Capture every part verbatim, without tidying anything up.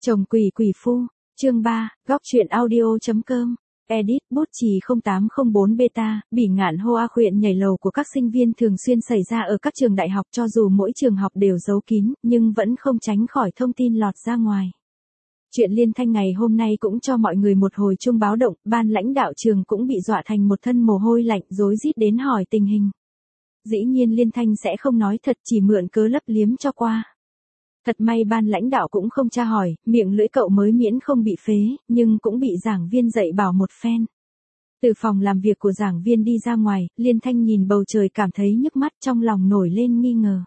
Chồng quỷ quỷ phu, chương ba, góc truyện audio.com, edit, bút chì không tám không bốn beta, bỉ ngạn hoa khuyện nhảy lầu của các sinh viên thường xuyên xảy ra ở các trường đại học cho dù mỗi trường học đều giấu kín, nhưng vẫn không tránh khỏi thông tin lọt ra ngoài. Chuyện Liên Thanh ngày hôm nay cũng cho mọi người một hồi chuông báo động, ban lãnh đạo trường cũng bị dọa thành một thân mồ hôi lạnh rối rít đến hỏi tình hình. Dĩ nhiên Liên Thanh sẽ không nói thật, chỉ mượn cớ lấp liếm cho qua. Thật may ban lãnh đạo cũng không tra hỏi, miệng lưỡi cậu mới miễn không bị phế, nhưng cũng bị giảng viên dạy bảo một phen. Từ phòng làm việc của giảng viên đi ra ngoài, Liên Thanh nhìn bầu trời cảm thấy nhức mắt, trong lòng nổi lên nghi ngờ.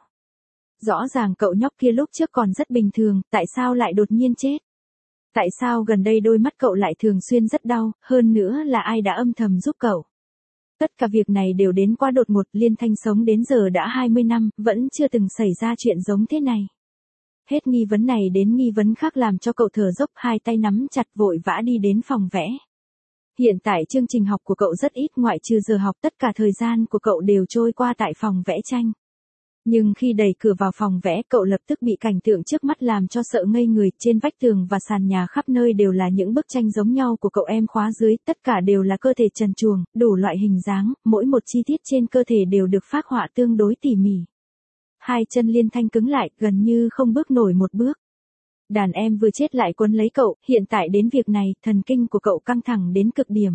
Rõ ràng cậu nhóc kia lúc trước còn rất bình thường, tại sao lại đột nhiên chết? Tại sao gần đây đôi mắt cậu lại thường xuyên rất đau, hơn nữa là ai đã âm thầm giúp cậu? Tất cả việc này đều đến quá đột ngột, Liên Thanh sống đến giờ đã hai mươi năm, vẫn chưa từng xảy ra chuyện giống thế này. Hết nghi vấn này đến nghi vấn khác làm cho cậu thở dốc, hai tay nắm chặt vội vã đi đến phòng vẽ. Hiện tại chương trình học của cậu rất ít, ngoại trừ giờ học tất cả thời gian của cậu đều trôi qua tại phòng vẽ tranh. Nhưng khi đẩy cửa vào phòng vẽ, cậu lập tức bị cảnh tượng trước mắt làm cho sợ ngây người, trên vách tường và sàn nhà khắp nơi đều là những bức tranh giống nhau của cậu em khóa dưới, tất cả đều là cơ thể trần truồng, đủ loại hình dáng, mỗi một chi tiết trên cơ thể đều được phác họa tương đối tỉ mỉ. Hai chân Liên Thanh cứng lại, gần như không bước nổi một bước. Đàn em vừa chết lại quấn lấy cậu, hiện tại đến việc này, thần kinh của cậu căng thẳng đến cực điểm.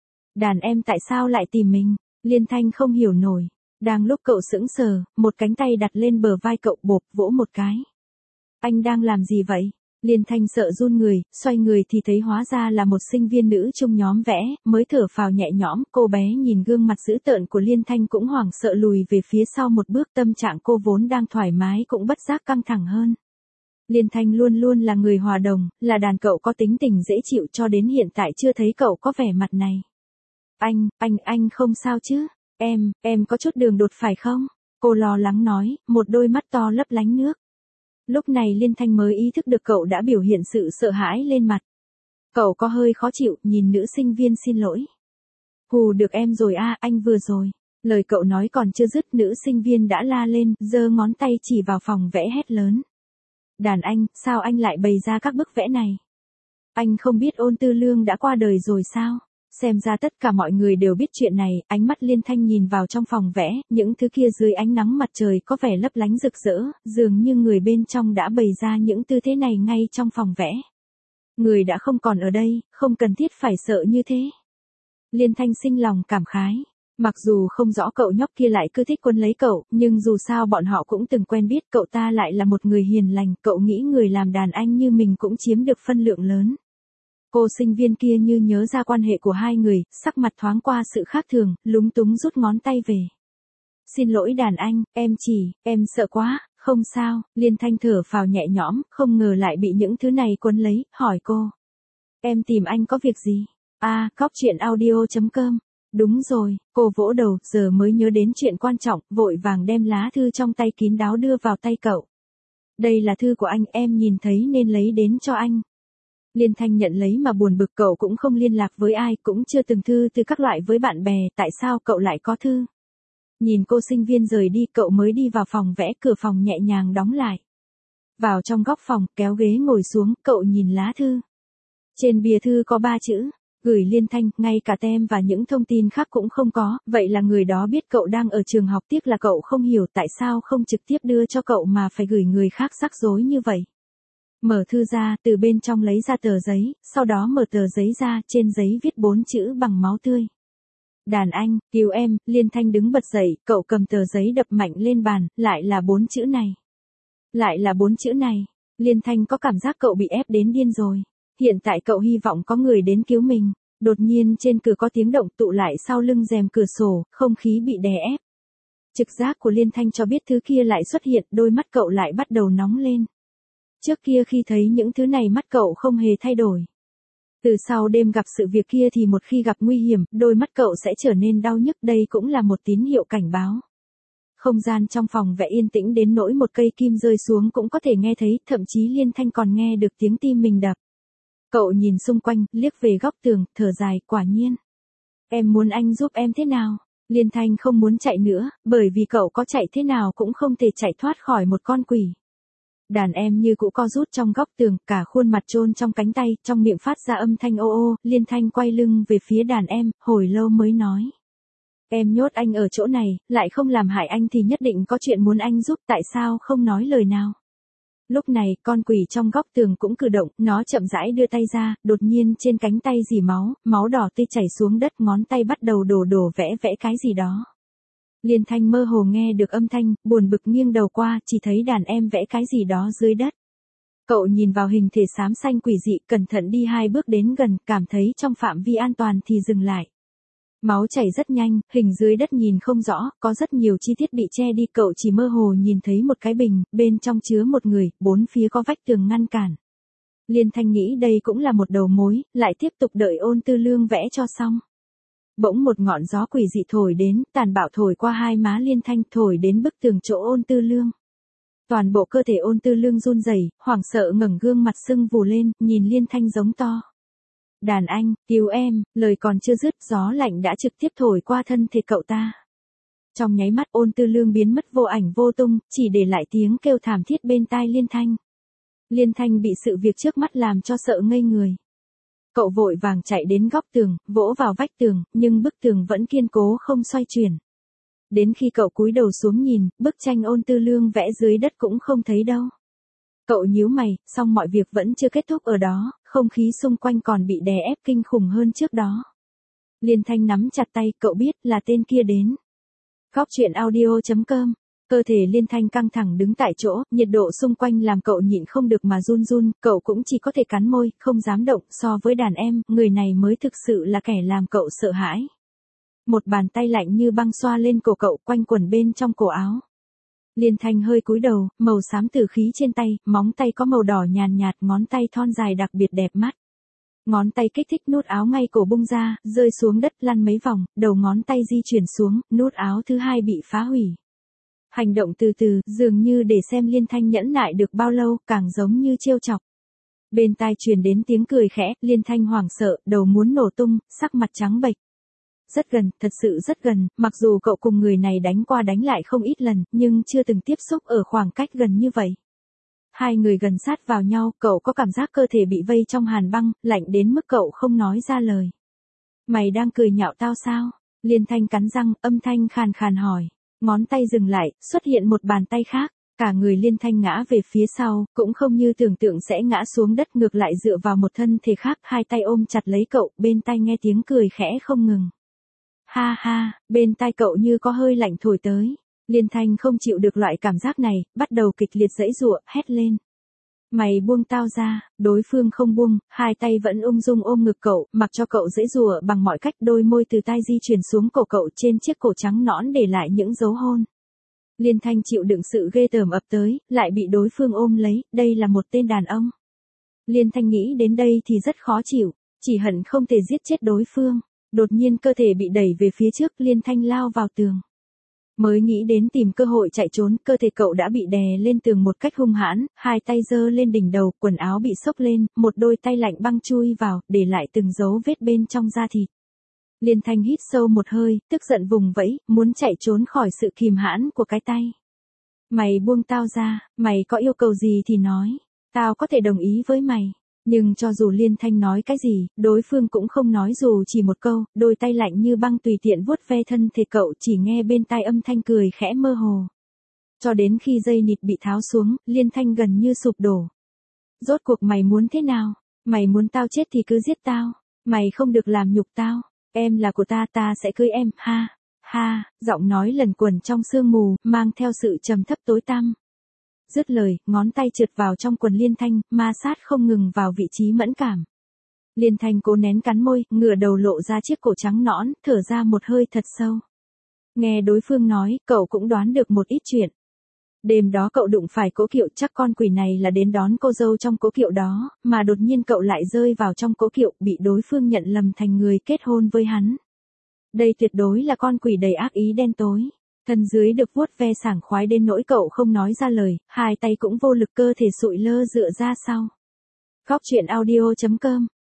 Đàn em tại sao lại tìm mình? Liên Thanh không hiểu nổi. Đang lúc cậu sững sờ, một cánh tay đặt lên bờ vai cậu, bộp vỗ một cái. Anh đang làm gì vậy? Liên Thanh sợ run người, xoay người thì thấy hóa ra là một sinh viên nữ trong nhóm vẽ, mới thở phào nhẹ nhõm, cô bé nhìn gương mặt dữ tợn của Liên Thanh cũng hoảng sợ lùi về phía sau một bước, tâm trạng cô vốn đang thoải mái cũng bất giác căng thẳng hơn. Liên Thanh luôn luôn là người hòa đồng, là đàn cậu có tính tình dễ chịu, cho đến hiện tại chưa thấy cậu có vẻ mặt này. Anh, anh, anh không sao chứ? Em, em có chút đường đột phải không? Cô lo lắng nói, một đôi mắt to lấp lánh nước. Lúc này Liên Thanh mới ý thức được cậu đã biểu hiện sự sợ hãi lên mặt. Cậu có hơi khó chịu, nhìn nữ sinh viên xin lỗi. Hù được em rồi a, à, anh vừa rồi. Lời cậu nói còn chưa dứt, nữ sinh viên đã la lên, giơ ngón tay chỉ vào phòng vẽ hét lớn. Đàn anh, sao anh lại bày ra các bức vẽ này? Anh không biết Ôn Tư Lương đã qua đời rồi sao? Xem ra tất cả mọi người đều biết chuyện này, ánh mắt Liên Thanh nhìn vào trong phòng vẽ, những thứ kia dưới ánh nắng mặt trời có vẻ lấp lánh rực rỡ, dường như người bên trong đã bày ra những tư thế này ngay trong phòng vẽ. Người đã không còn ở đây, không cần thiết phải sợ như thế. Liên Thanh sinh lòng cảm khái. Mặc dù không rõ cậu nhóc kia lại cứ thích quấn lấy cậu, nhưng dù sao bọn họ cũng từng quen biết, cậu ta lại là một người hiền lành, cậu nghĩ người làm đàn anh như mình cũng chiếm được phân lượng lớn. Cô sinh viên kia như nhớ ra quan hệ của hai người, sắc mặt thoáng qua sự khác thường, lúng túng rút ngón tay về. Xin lỗi đàn anh, em chỉ, em sợ quá, không sao, Liên Thanh thở phào nhẹ nhõm, không ngờ lại bị những thứ này quấn lấy, hỏi cô. Em tìm anh có việc gì? À, góc truyện audio.com. Đúng rồi, cô vỗ đầu, giờ mới nhớ đến chuyện quan trọng, vội vàng đem lá thư trong tay kín đáo đưa vào tay cậu. Đây là thư của anh, em nhìn thấy nên lấy đến cho anh. Liên Thanh nhận lấy mà buồn bực, cậu cũng không liên lạc với ai, cũng chưa từng thư từ các loại với bạn bè, tại sao cậu lại có thư? Nhìn cô sinh viên rời đi, cậu mới đi vào phòng vẽ, cửa phòng nhẹ nhàng đóng lại. Vào trong góc phòng, kéo ghế ngồi xuống, cậu nhìn lá thư. Trên bìa thư có ba chữ, gửi Liên Thanh, ngay cả tem và những thông tin khác cũng không có, vậy là người đó biết cậu đang ở trường học, tiếc là cậu không hiểu tại sao không trực tiếp đưa cho cậu mà phải gửi người khác rắc rối như vậy. Mở thư ra, từ bên trong lấy ra tờ giấy, sau đó mở tờ giấy ra, trên giấy viết bốn chữ bằng máu tươi. Đàn anh, cứu em, Liên Thanh đứng bật dậy, cậu cầm tờ giấy đập mạnh lên bàn, lại là bốn chữ này. Lại là bốn chữ này, Liên Thanh có cảm giác cậu bị ép đến điên rồi. Hiện tại cậu hy vọng có người đến cứu mình. Đột nhiên trên cửa có tiếng động, tụ lại sau lưng rèm cửa sổ, không khí bị đè ép. Trực giác của Liên Thanh cho biết thứ kia lại xuất hiện, đôi mắt cậu lại bắt đầu nóng lên. Trước kia khi thấy những thứ này mắt cậu không hề thay đổi. Từ sau đêm gặp sự việc kia thì một khi gặp nguy hiểm, đôi mắt cậu sẽ trở nên đau nhức, đây cũng là một tín hiệu cảnh báo. Không gian trong phòng vẽ yên tĩnh đến nỗi một cây kim rơi xuống cũng có thể nghe thấy, thậm chí Liên Thanh còn nghe được tiếng tim mình đập. Cậu nhìn xung quanh, liếc về góc tường, thở dài, quả nhiên. Em muốn anh giúp em thế nào? Liên Thanh không muốn chạy nữa, bởi vì cậu có chạy thế nào cũng không thể chạy thoát khỏi một con quỷ. Đàn em như cũ co rút trong góc tường, cả khuôn mặt chôn trong cánh tay, trong miệng phát ra âm thanh ô ô, Liên Thanh quay lưng về phía đàn em, hồi lâu mới nói. Em nhốt anh ở chỗ này, lại không làm hại anh thì nhất định có chuyện muốn anh giúp, tại sao không nói lời nào. Lúc này, con quỷ trong góc tường cũng cử động, nó chậm rãi đưa tay ra, đột nhiên trên cánh tay rỉ máu, máu đỏ tươi chảy xuống đất, ngón tay bắt đầu đổ đổ vẽ vẽ cái gì đó. Liên Thanh mơ hồ nghe được âm thanh, buồn bực nghiêng đầu qua, chỉ thấy đàn em vẽ cái gì đó dưới đất. Cậu nhìn vào hình thể xám xanh quỷ dị, cẩn thận đi hai bước đến gần, cảm thấy trong phạm vi an toàn thì dừng lại. Máu chảy rất nhanh, hình dưới đất nhìn không rõ, có rất nhiều chi tiết bị che đi, cậu chỉ mơ hồ nhìn thấy một cái bình, bên trong chứa một người, bốn phía có vách tường ngăn cản. Liên Thanh nghĩ đây cũng là một đầu mối, lại tiếp tục đợi Ôn Tư Lương vẽ cho xong. Bỗng một ngọn gió quỷ dị thổi đến, tàn bạo thổi qua hai má Liên Thanh, thổi đến bức tường chỗ Ôn Tư Lương. Toàn bộ cơ thể Ôn Tư Lương run rẩy, hoảng sợ ngẩng gương mặt sưng vù lên, nhìn Liên Thanh giống to. Đàn anh, cứu em, lời còn chưa dứt, gió lạnh đã trực tiếp thổi qua thân thể cậu ta. Trong nháy mắt Ôn Tư Lương biến mất vô ảnh vô tung, chỉ để lại tiếng kêu thảm thiết bên tai Liên Thanh. Liên Thanh bị sự việc trước mắt làm cho sợ ngây người. Cậu vội vàng chạy đến góc tường, vỗ vào vách tường, nhưng bức tường vẫn kiên cố không xoay chuyển. Đến khi cậu cúi đầu xuống nhìn, bức tranh Ôn Tư Lương vẽ dưới đất cũng không thấy đâu. Cậu nhíu mày, song mọi việc vẫn chưa kết thúc ở đó, không khí xung quanh còn bị đè ép kinh khủng hơn trước đó. Liên Thanh nắm chặt tay, cậu biết là tên kia đến. Góc truyện audio chấm com. Cơ thể Liên Thanh căng thẳng đứng tại chỗ, nhiệt độ xung quanh làm cậu nhịn không được mà run run, cậu cũng chỉ có thể cắn môi, không dám động, so với đàn em, người này mới thực sự là kẻ làm cậu sợ hãi. Một bàn tay lạnh như băng xoa lên cổ cậu, quanh quẩn bên trong cổ áo. Liên Thanh hơi cúi đầu, màu xám tử khí trên tay, móng tay có màu đỏ nhàn nhạt, ngón tay thon dài đặc biệt đẹp mắt. Ngón tay kích thích nút áo ngay cổ bung ra, rơi xuống đất lăn mấy vòng, đầu ngón tay di chuyển xuống, nút áo thứ hai bị phá hủy. Hành động từ từ, dường như để xem Liên Thanh nhẫn nại được bao lâu, càng giống như trêu chọc. Bên tai truyền đến tiếng cười khẽ, Liên Thanh hoảng sợ, đầu muốn nổ tung, sắc mặt trắng bệch. Rất gần, thật sự rất gần, mặc dù cậu cùng người này đánh qua đánh lại không ít lần, nhưng chưa từng tiếp xúc ở khoảng cách gần như vậy. Hai người gần sát vào nhau, cậu có cảm giác cơ thể bị vây trong hàn băng, lạnh đến mức cậu không nói ra lời. Mày đang cười nhạo tao sao? Liên Thanh cắn răng, âm thanh khàn khàn hỏi. Ngón tay dừng lại, xuất hiện một bàn tay khác. Cả người Liên Thanh ngã về phía sau, cũng không như tưởng tượng sẽ ngã xuống đất, ngược lại dựa vào một thân thể khác, hai tay ôm chặt lấy cậu, bên tai nghe tiếng cười khẽ không ngừng. Ha ha, bên tai cậu như có hơi lạnh thổi tới. Liên Thanh không chịu được loại cảm giác này, bắt đầu kịch liệt giãy giụa, hét lên. Mày buông tao ra, đối phương không buông, hai tay vẫn ung dung ôm ngực cậu, mặc cho cậu giãy giụa bằng mọi cách, đôi môi từ tai di chuyển xuống cổ cậu, trên chiếc cổ trắng nõn để lại những dấu hôn. Liên Thanh chịu đựng sự ghê tởm ập tới, lại bị đối phương ôm lấy, đây là một tên đàn ông. Liên Thanh nghĩ đến đây thì rất khó chịu, chỉ hận không thể giết chết đối phương. Đột nhiên cơ thể bị đẩy về phía trước, Liên Thanh lao vào tường. Mới nghĩ đến tìm cơ hội chạy trốn, cơ thể cậu đã bị đè lên tường một cách hung hãn, hai tay giơ lên đỉnh đầu, quần áo bị xốc lên, một đôi tay lạnh băng chui vào, để lại từng dấu vết bên trong da thịt. Liên Thanh hít sâu một hơi, tức giận vùng vẫy, muốn chạy trốn khỏi sự kìm hãn của cái tay. Mày buông tao ra, mày có yêu cầu gì thì nói, tao có thể đồng ý với mày. Nhưng cho dù Liên Thanh nói cái gì, đối phương cũng không nói dù chỉ một câu, đôi tay lạnh như băng tùy tiện vuốt ve thân thể cậu, chỉ nghe bên tai âm thanh cười khẽ mơ hồ. Cho đến khi dây nịt bị tháo xuống, Liên Thanh gần như sụp đổ. Rốt cuộc mày muốn thế nào? Mày muốn tao chết thì cứ giết tao, mày không được làm nhục tao, em là của ta, ta sẽ cưới em, ha, ha, giọng nói lẩn quẩn trong sương mù, mang theo sự trầm thấp tối tăm. Dứt lời, ngón tay trượt vào trong quần Liên Thanh, ma sát không ngừng vào vị trí mẫn cảm. Liên Thanh cố nén cắn môi, ngửa đầu lộ ra chiếc cổ trắng nõn, thở ra một hơi thật sâu. Nghe đối phương nói, cậu cũng đoán được một ít chuyện. Đêm đó cậu đụng phải Cố Kiệu, chắc con quỷ này là đến đón cô dâu trong Cố Kiệu đó, mà đột nhiên cậu lại rơi vào trong Cố Kiệu, bị đối phương nhận lầm thành người kết hôn với hắn. Đây tuyệt đối là con quỷ đầy ác ý đen tối. Thân dưới được vuốt ve sảng khoái đến nỗi cậu không nói ra lời, hai tay cũng vô lực, cơ thể sụi lơ dựa ra sau. Góc truyện audio chấm com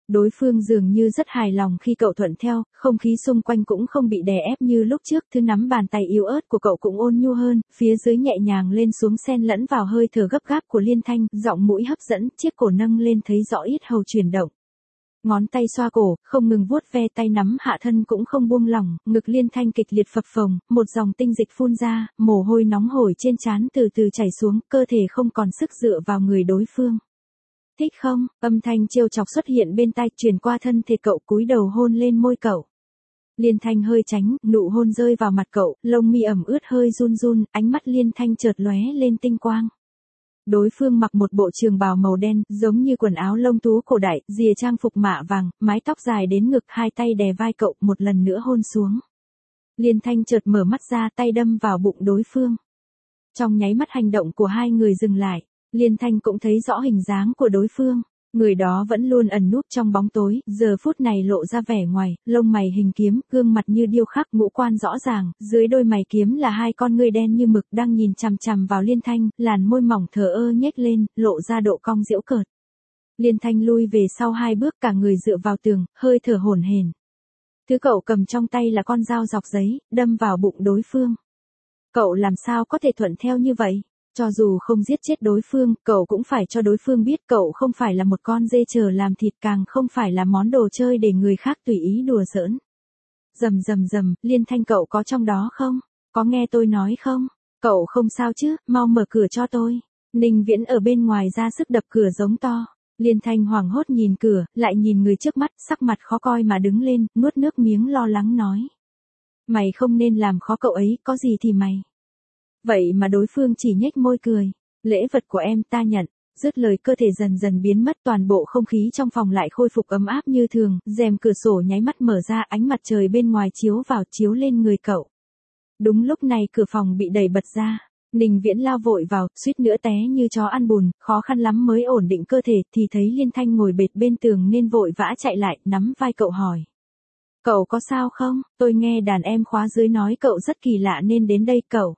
Đối phương dường như rất hài lòng khi cậu thuận theo, không khí xung quanh cũng không bị đè ép như lúc trước, thứ nắm bàn tay yếu ớt của cậu cũng ôn nhu hơn, phía dưới nhẹ nhàng lên xuống xen lẫn vào hơi thở gấp gáp của Liên Thanh, giọng mũi hấp dẫn, chiếc cổ nâng lên thấy rõ yết hầu chuyển động. Ngón tay xoa cổ, không ngừng vuốt ve tay nắm hạ thân cũng không buông lỏng, ngực Liên Thanh kịch liệt phập phồng, một dòng tinh dịch phun ra, mồ hôi nóng hổi trên trán từ từ chảy xuống, cơ thể không còn sức dựa vào người đối phương. Thích không? Âm thanh trêu chọc xuất hiện bên tai, truyền qua thân thể cậu, cúi đầu hôn lên môi cậu. Liên Thanh hơi tránh, nụ hôn rơi vào mặt cậu, lông mi ẩm ướt hơi run run, ánh mắt Liên Thanh chợt lóe lên tinh quang. Đối phương mặc một bộ trường bào màu đen, giống như quần áo lông thú cổ đại, rìa trang phục mạ vàng, mái tóc dài đến ngực, hai tay đè vai cậu, một lần nữa hôn xuống. Liên Thanh chợt mở mắt ra, tay đâm vào bụng đối phương. Trong nháy mắt hành động của hai người dừng lại, Liên Thanh cũng thấy rõ hình dáng của đối phương. Người đó vẫn luôn ẩn núp trong bóng tối, giờ phút này lộ ra vẻ ngoài, lông mày hình kiếm, gương mặt như điêu khắc, ngũ quan rõ ràng, dưới đôi mày kiếm là hai con ngươi đen như mực đang nhìn chằm chằm vào Liên Thanh, làn môi mỏng thờ ơ nhếch lên, lộ ra độ cong giễu cợt. Liên Thanh lui về sau hai bước, cả người dựa vào tường, hơi thở hổn hển. Thứ cậu cầm trong tay là con dao dọc giấy, đâm vào bụng đối phương. Cậu làm sao có thể thuận theo như vậy? Cho dù không giết chết đối phương, cậu cũng phải cho đối phương biết cậu không phải là một con dê chờ làm thịt, càng không phải là món đồ chơi để người khác tùy ý đùa giỡn. Rầm rầm rầm, Liên Thanh, cậu có trong đó không? Có nghe tôi nói không? Cậu không sao chứ, mau mở cửa cho tôi. Ninh Viễn ở bên ngoài ra sức đập cửa giống to. Liên Thanh hoảng hốt nhìn cửa, lại nhìn người trước mắt, sắc mặt khó coi mà đứng lên, nuốt nước miếng lo lắng nói. Mày không nên làm khó cậu ấy, có gì thì mày. Vậy mà đối phương chỉ nhếch môi cười. Lễ vật của em ta nhận. Dứt lời cơ thể dần dần biến mất, toàn bộ không khí trong phòng lại khôi phục ấm áp như thường, rèm cửa sổ nháy mắt mở ra, ánh mặt trời bên ngoài chiếu vào, chiếu lên người cậu. Đúng lúc này cửa phòng bị đẩy bật ra. Ninh Viễn lao vội vào, suýt nữa té như chó ăn bùn, khó khăn lắm mới ổn định cơ thể, thì thấy Liên Thanh ngồi bệt bên tường nên vội vã chạy lại, nắm vai cậu hỏi. Cậu có sao không? Tôi nghe đàn em khóa dưới nói cậu rất kỳ lạ nên đến đây cậu.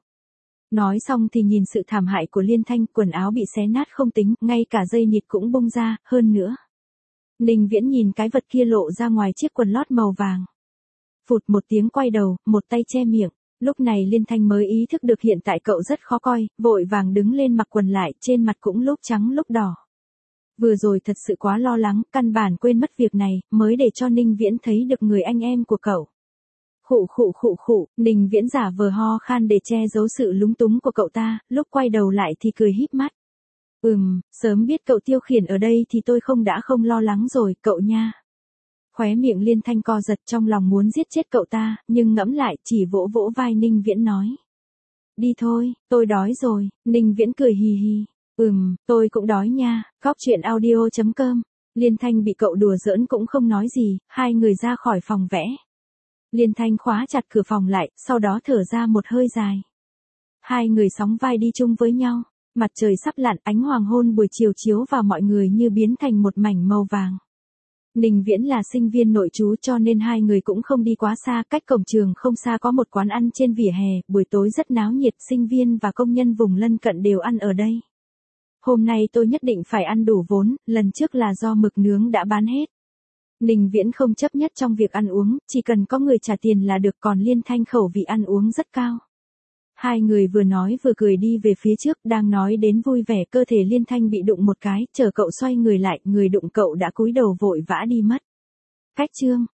Nói xong thì nhìn sự thảm hại của Liên Thanh, quần áo bị xé nát không tính, ngay cả dây nịt cũng bung ra, hơn nữa. Ninh Viễn nhìn cái vật kia lộ ra ngoài chiếc quần lót màu vàng. Phụt một tiếng quay đầu, một tay che miệng. Lúc này Liên Thanh mới ý thức được hiện tại cậu rất khó coi, vội vàng đứng lên mặc quần lại, trên mặt cũng lúc trắng lúc đỏ. Vừa rồi thật sự quá lo lắng, căn bản quên mất việc này, mới để cho Ninh Viễn thấy được người anh em của cậu. Khụ khụ khụ khụ, Ninh Viễn giả vờ ho khan để che giấu sự lúng túng của cậu ta, lúc quay đầu lại thì cười híp mắt. Ừm, sớm biết cậu tiêu khiển ở đây thì tôi không đã không lo lắng rồi, cậu nha. Khóe miệng Liên Thanh co giật, trong lòng muốn giết chết cậu ta, nhưng ngẫm lại chỉ vỗ vỗ vai Ninh Viễn nói. Đi thôi, tôi đói rồi. Ninh Viễn cười hì hì. Ừm, tôi cũng đói nha. Góc chuyện audio chấm com. Liên Thanh bị cậu đùa giỡn cũng không nói gì, hai người ra khỏi phòng vẽ. Liên Thanh khóa chặt cửa phòng lại, sau đó thở ra một hơi dài. Hai người sóng vai đi chung với nhau, mặt trời sắp lặn, ánh hoàng hôn buổi chiều chiếu vào mọi người như biến thành một mảnh màu vàng. Ninh Viễn là sinh viên nội trú cho nên hai người cũng không đi quá xa, cách cổng trường không xa có một quán ăn trên vỉa hè, buổi tối rất náo nhiệt, sinh viên và công nhân vùng lân cận đều ăn ở đây. Hôm nay tôi nhất định phải ăn đủ vốn, lần trước là do mực nướng đã bán hết. Ninh Viễn không chấp nhất trong việc ăn uống, chỉ cần có người trả tiền là được, còn Liên Thanh khẩu vị ăn uống rất cao. Hai người vừa nói vừa cười đi về phía trước, đang nói đến vui vẻ, cơ thể Liên Thanh bị đụng một cái, chờ cậu xoay người lại, người đụng cậu đã cúi đầu vội vã đi mất. Cách chương